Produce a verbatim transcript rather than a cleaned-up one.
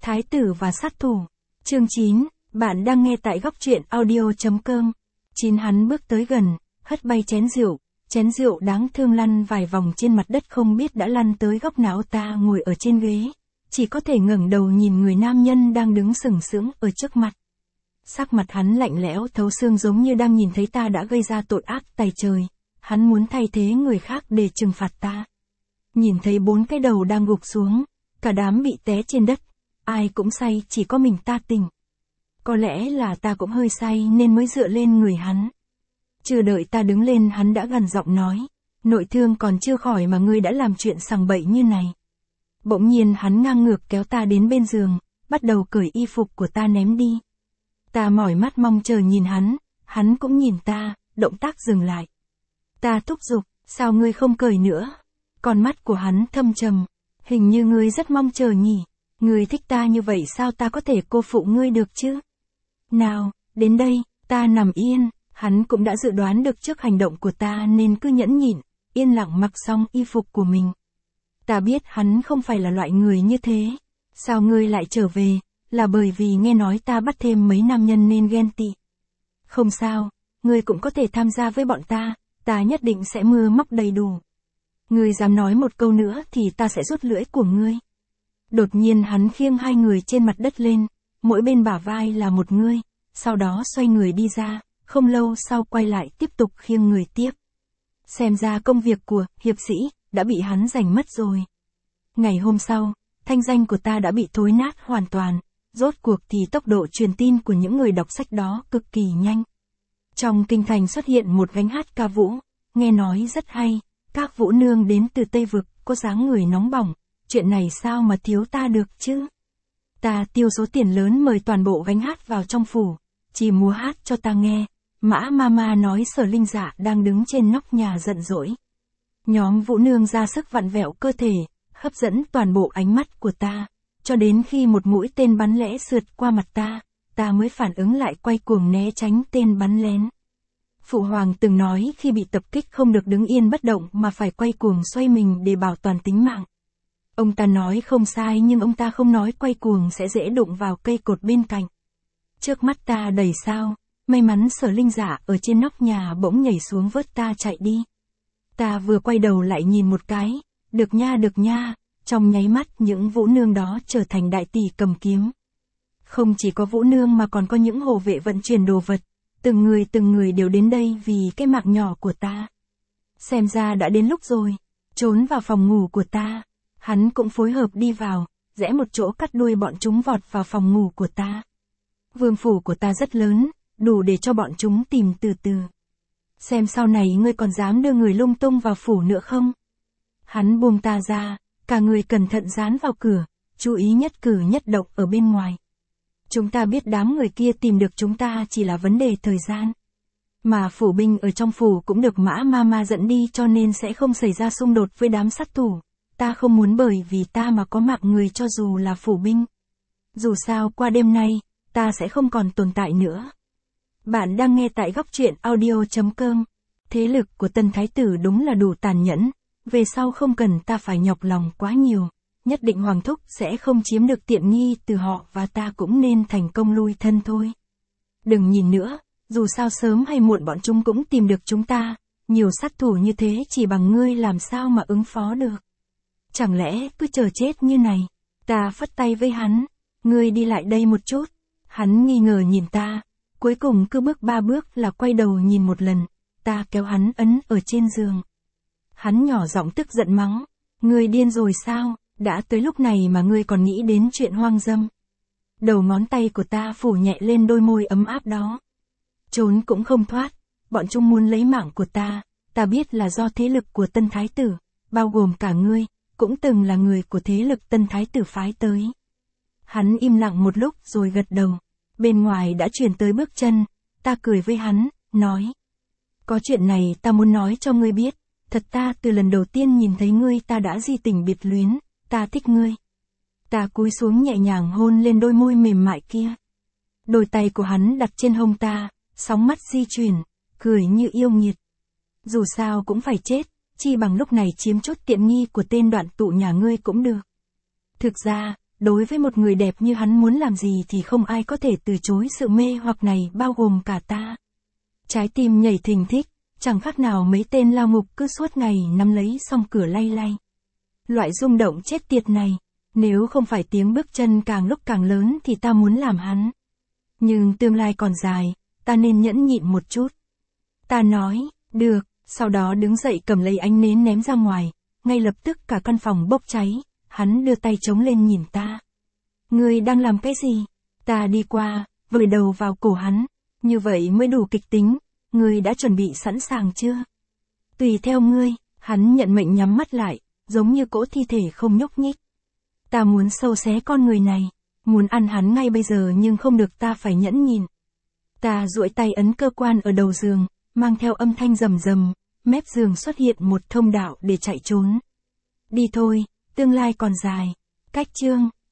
Thái tử và sát thủ. Chương chín, bạn đang nghe tại góc truyện audio chấm com. Chín hắn bước tới gần, hất bay chén rượu, chén rượu đáng thương lăn vài vòng trên mặt đất không biết đã lăn tới góc nào. Ta ngồi ở trên ghế, chỉ có thể ngẩng đầu nhìn người nam nhân đang đứng sừng sững ở trước mặt. Sắc mặt hắn lạnh lẽo thấu xương giống như đang nhìn thấy ta đã gây ra tội ác tày trời. Hắn muốn thay thế người khác để trừng phạt ta. Nhìn thấy bốn cái đầu đang gục xuống, cả đám bị té trên đất, ai cũng say chỉ có mình ta tỉnh. Có lẽ là ta cũng hơi say nên mới dựa lên người hắn. Chưa đợi ta đứng lên hắn đã gằn giọng nói, nội thương còn chưa khỏi mà ngươi đã làm chuyện sằng bậy như này. Bỗng nhiên hắn ngang ngược kéo ta đến bên giường, bắt đầu cởi y phục của ta ném đi. Ta mỏi mắt mong chờ nhìn hắn, hắn cũng nhìn ta, động tác dừng lại. Ta thúc giục, sao ngươi không cởi nữa? Con mắt của hắn thâm trầm, hình như ngươi rất mong chờ nhỉ. Ngươi thích ta như vậy sao ta có thể cô phụ ngươi được chứ? Nào, đến đây, ta nằm yên, hắn cũng đã dự đoán được trước hành động của ta nên cứ nhẫn nhịn, yên lặng mặc xong y phục của mình. Ta biết hắn không phải là loại người như thế. Sao ngươi lại trở về? Là bởi vì nghe nói ta bắt thêm mấy nam nhân nên ghen tị. Không sao, ngươi cũng có thể tham gia với bọn ta, ta nhất định sẽ mưa móc đầy đủ. Ngươi dám nói một câu nữa thì ta sẽ rút lưỡi của ngươi. Đột nhiên hắn khiêng hai người trên mặt đất lên, mỗi bên bả vai là một người, sau đó xoay người đi ra, không lâu sau quay lại tiếp tục khiêng người tiếp. Xem ra công việc của hiệp sĩ đã bị hắn giành mất rồi. Ngày hôm sau, thanh danh của ta đã bị thối nát hoàn toàn, rốt cuộc thì tốc độ truyền tin của những người đọc sách đó cực kỳ nhanh. Trong kinh thành xuất hiện một gánh hát ca vũ, nghe nói rất hay, các vũ nương đến từ Tây Vực, có dáng người nóng bỏng. Chuyện này sao mà thiếu ta được chứ? Ta tiêu số tiền lớn mời toàn bộ gánh hát vào trong phủ, chỉ múa hát cho ta nghe. Mã Mama nói Sở Linh Dạ đang đứng trên nóc nhà giận dỗi. Nhóm vũ nương ra sức vặn vẹo cơ thể, hấp dẫn toàn bộ ánh mắt của ta, cho đến khi một mũi tên bắn lẽ sượt qua mặt ta, ta mới phản ứng lại quay cuồng né tránh tên bắn lén. Phụ hoàng từng nói khi bị tập kích không được đứng yên bất động mà phải quay cuồng xoay mình để bảo toàn tính mạng. Ông ta nói không sai nhưng ông ta không nói quay cuồng sẽ dễ đụng vào cây cột bên cạnh. Trước mắt ta đầy sao, may mắn Sở Linh Dạ ở trên nóc nhà bỗng nhảy xuống vớt ta chạy đi. Ta vừa quay đầu lại nhìn một cái, được nha được nha, trong nháy mắt những vũ nương đó trở thành đại tỷ cầm kiếm. Không chỉ có vũ nương mà còn có những hộ vệ vận chuyển đồ vật, từng người từng người đều đến đây vì cái mạng nhỏ của ta. Xem ra đã đến lúc rồi, trốn vào phòng ngủ của ta. Hắn cũng phối hợp đi vào, rẽ một chỗ cắt đuôi bọn chúng vọt vào phòng ngủ của ta. Vương phủ của ta rất lớn, đủ để cho bọn chúng tìm từ từ. Xem sau này ngươi còn dám đưa người lung tung vào phủ nữa không? Hắn buông ta ra, cả người cẩn thận dán vào cửa, chú ý nhất cử nhất động ở bên ngoài. Chúng ta biết đám người kia tìm được chúng ta chỉ là vấn đề thời gian. Mà phủ binh ở trong phủ cũng được Mã Mama dẫn đi cho nên sẽ không xảy ra xung đột với đám sát thủ. Ta không muốn bởi vì ta mà có mạng người cho dù là phủ binh. Dù sao qua đêm nay, ta sẽ không còn tồn tại nữa. Bạn đang nghe tại góc truyện audio chấm com. Thế lực của Tân Thái tử đúng là đủ tàn nhẫn, về sau không cần ta phải nhọc lòng quá nhiều, nhất định Hoàng Thúc sẽ không chiếm được tiện nghi từ họ và ta cũng nên thành công lui thân thôi. Đừng nhìn nữa, dù sao sớm hay muộn bọn chúng cũng tìm được chúng ta, nhiều sát thủ như thế chỉ bằng ngươi làm sao mà ứng phó được. Chẳng lẽ cứ chờ chết như này? Ta phất tay với hắn, ngươi đi lại đây một chút. Hắn nghi ngờ nhìn ta, cuối cùng cứ bước ba bước là quay đầu nhìn một lần, ta kéo hắn ấn ở trên giường. Hắn nhỏ giọng tức giận mắng, ngươi điên rồi sao, đã tới lúc này mà ngươi còn nghĩ đến chuyện hoang dâm. Đầu ngón tay của ta phủ nhẹ lên đôi môi ấm áp đó. Trốn cũng không thoát, bọn chúng muốn lấy mạng của ta, ta biết là do thế lực của Tân Thái tử, bao gồm cả ngươi, cũng từng là người của thế lực Tân Thái tử phái tới. Hắn im lặng một lúc rồi gật đầu, bên ngoài đã truyền tới bước chân, ta cười với hắn, nói. Có chuyện này ta muốn nói cho ngươi biết, thật ta từ lần đầu tiên nhìn thấy ngươi ta đã di tình biệt luyến, ta thích ngươi. Ta cúi xuống nhẹ nhàng hôn lên đôi môi mềm mại kia. Đôi tay của hắn đặt trên hông ta, sóng mắt di chuyển, cười như yêu nghiệt. Dù sao cũng phải chết, chi bằng lúc này chiếm chút tiện nghi của tên đoạn tụ nhà ngươi cũng được. Thực ra, Đối với một người đẹp như hắn muốn làm gì thì không ai có thể từ chối sự mê hoặc này, bao gồm cả ta. Trái tim nhảy thình thịch, chẳng khác nào mấy tên lao ngục cứ suốt ngày nắm lấy song cửa lay lay. Loại rung động chết tiệt này, nếu không phải tiếng bước chân càng lúc càng lớn thì ta muốn làm hắn. Nhưng tương lai còn dài, ta nên nhẫn nhịn một chút. Ta nói, được, sau đó đứng dậy cầm lấy ánh nến ném ra ngoài, ngay lập tức cả căn phòng bốc cháy, hắn đưa tay chống lên nhìn ta. Ngươi đang làm cái gì? Ta đi qua, vùi đầu vào cổ hắn, như vậy mới đủ kịch tính, ngươi đã chuẩn bị sẵn sàng chưa? Tùy theo ngươi, hắn nhận mệnh nhắm mắt lại, giống như cỗ thi thể không nhúc nhích. Ta muốn sâu xé con người này, muốn ăn hắn ngay bây giờ nhưng không được, ta phải nhẫn nhịn. Ta duỗi tay ấn cơ quan ở đầu giường, mang theo âm thanh rầm rầm, mép giường xuất hiện một thông đạo để chạy trốn. Đi thôi, tương lai còn dài. Cách chương